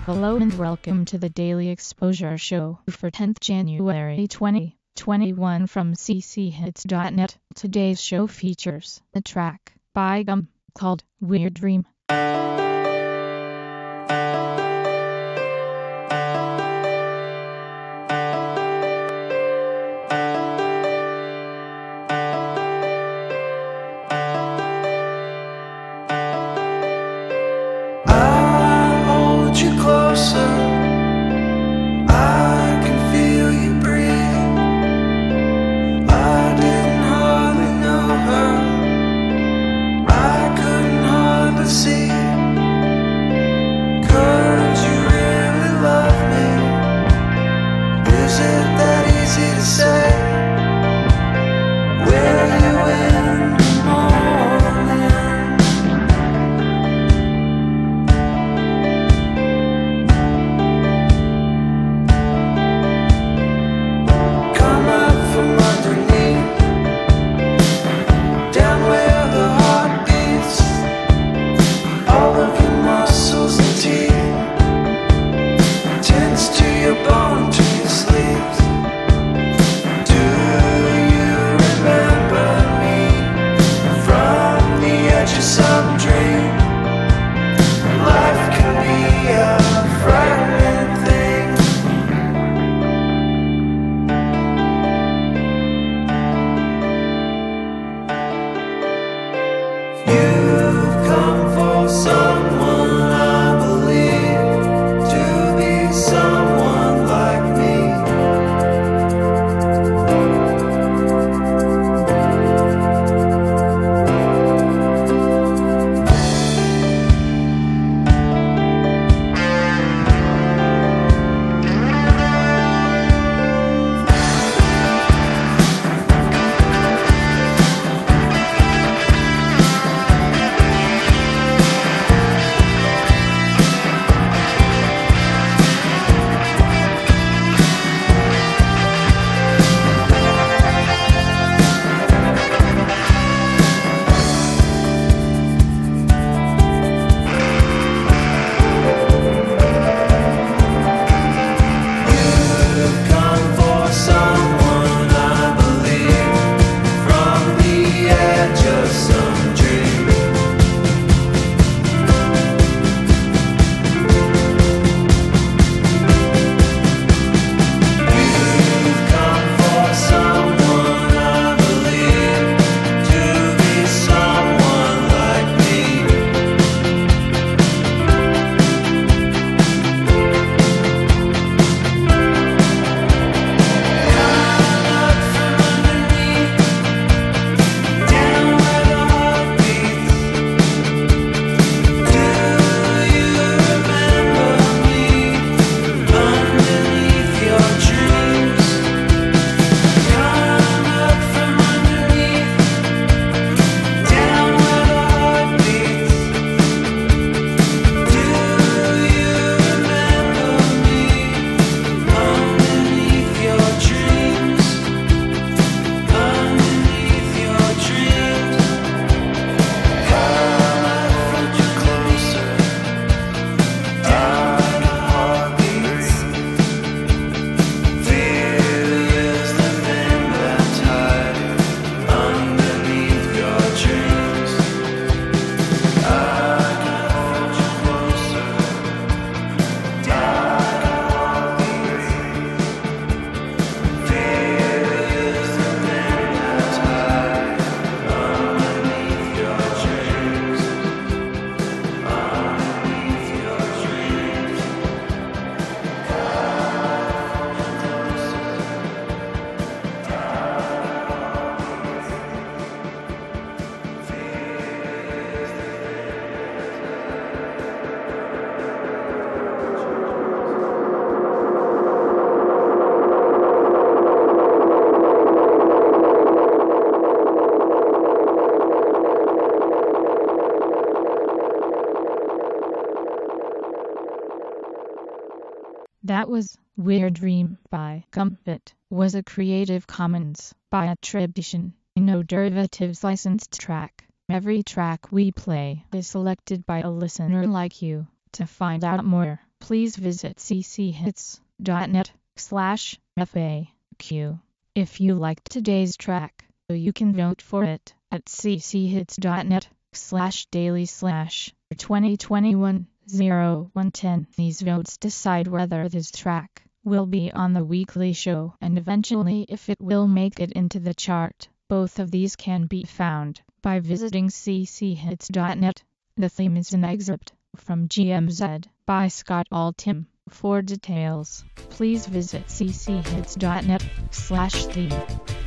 Hello and welcome to the Daily Exposure Show for 10th January 2021 from cchits.net. Today's show features a track by Gum called Weird Dream. That was Weird Dream by Gumpit, was a Creative Commons by attribution, no derivatives licensed track. Every track we play is selected by a listener like you. To find out more, please visit cchits.net/FAQ. If you liked today's track, you can vote for it at cchits.net/daily/2021-0110. These votes decide whether this track will be on the weekly show and eventually if it will make it into the chart. Both of these can be found by visiting cchits.net. The theme is an excerpt from GMZ by Scott Altham. For details, please visit cchits.net/theme.